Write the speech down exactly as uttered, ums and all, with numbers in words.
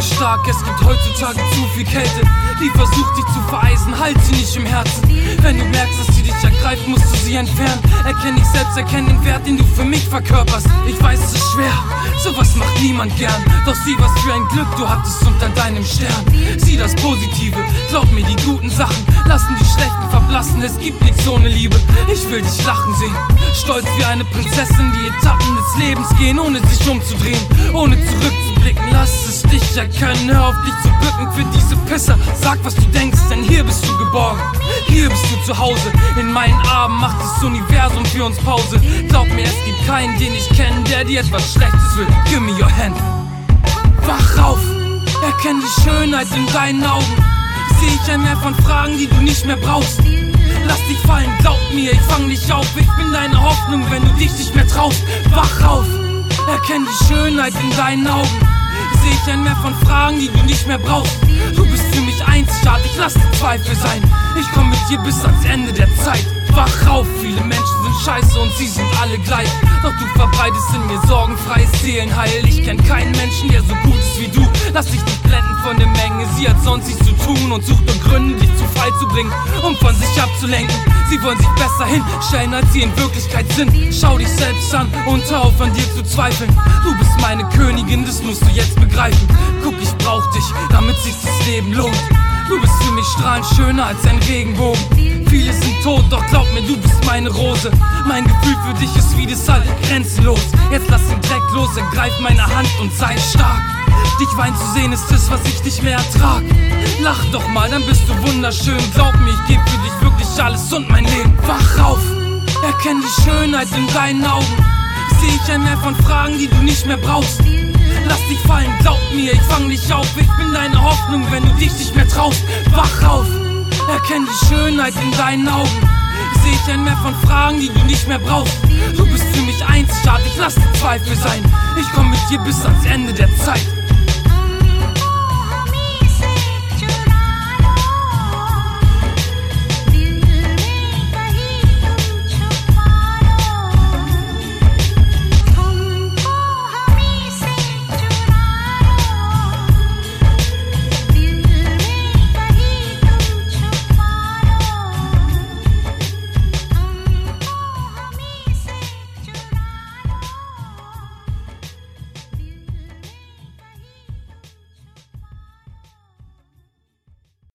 stark, es gibt heutzutage zu viel Kälte, die versucht dich zu vereisen, halt sie nicht im Herzen. Wenn du merkst, dass sie dich ergreift, musst du sie entfernen. Erkenn dich selbst, erkenn den Wert, den du für mich verkörperst. Ich weiß, es ist schwer, sowas macht niemand gern. Doch sieh, was für ein Glück du hattest unter deinem Stern. Sieh das Positive, glaub mir, die guten Sachen lassen die schlechten verblassen. Es gibt nichts ohne Liebe, ich will dich lachen sehen. Stolz wie eine Prinzessin, die Etappen des Lebens gehen, ohne sich umzudrehen, ohne zurückzublicken. Lass es dich erkennen, hör auf dich zu bücken für diese Pisser. Sag, was du denkst, denn hier bist du geborgen. Hier bist du zu Hause, in meinen Armen macht das Universum für uns Pause. Glaub mir, es gibt keinen, den ich kenne, der dir etwas Schlechtes will. Give me your hand. Wach auf, erkenn die Schönheit in deinen Augen. Seh ich ein Meer von Fragen, die du nicht mehr brauchst. Lass dich fallen, glaub mir, ich fang dich auf. Ich bin deine Hoffnung, wenn du dich nicht mehr traust. Wach auf, erkenn die Schönheit in deinen Augen. Seh ich ein Meer von Fragen, die du nicht mehr brauchst. Du bist für mich einzigartig, lass die Zweifel sein. Ich komm mit dir bis ans Ende der Zeit. Wach auf, viele Menschen sind scheiße und sie sind alle gleich. Doch du verbreitest in mir sorgenfreies Seelenheil. Ich kenn keinen Menschen, der so gut ist wie du. Lass dich nicht blenden von der Menge, sie hat sonst nichts zu tun und sucht nur Gründe, dich zu Fall zu bringen, um von sich abzulenken. Sie wollen sich besser hinstellen, als sie in Wirklichkeit sind. Schau dich selbst an und hör auf, an dir zu zweifeln. Du bist meine Königin, das musst du jetzt begreifen. Guck, ich brauch dich, damit sich das Leben lohnt. Du bist für mich strahlend schöner als ein Regenbogen. Viele sind tot, doch glaub mir, du bist meine Rose. Mein Gefühl für dich ist wie das All, grenzenlos. Jetzt lass den Dreck los, ergreif meine Hand und sei stark. Dich weinen zu sehen ist das, was ich nicht mehr ertrag. Lach doch mal, dann bist du wunderschön. Glaub mir, ich geb für dich wirklich alles und mein Leben. Wach auf, erkenn die Schönheit in deinen Augen. Seh ich ein Meer von Fragen, die du nicht mehr brauchst. Lass dich fallen, glaub mir, ich fang dich auf. Ich bin deine Hoffnung, wenn du dich nicht mehr traust. Wach auf, erkenn die Schönheit in deinen Augen. Seh ich ein Meer von Fragen, die du nicht mehr brauchst. Du bist für mich einzigartig, lass die Zweifel sein. Ich komm mit dir bis ans Ende der Zeit.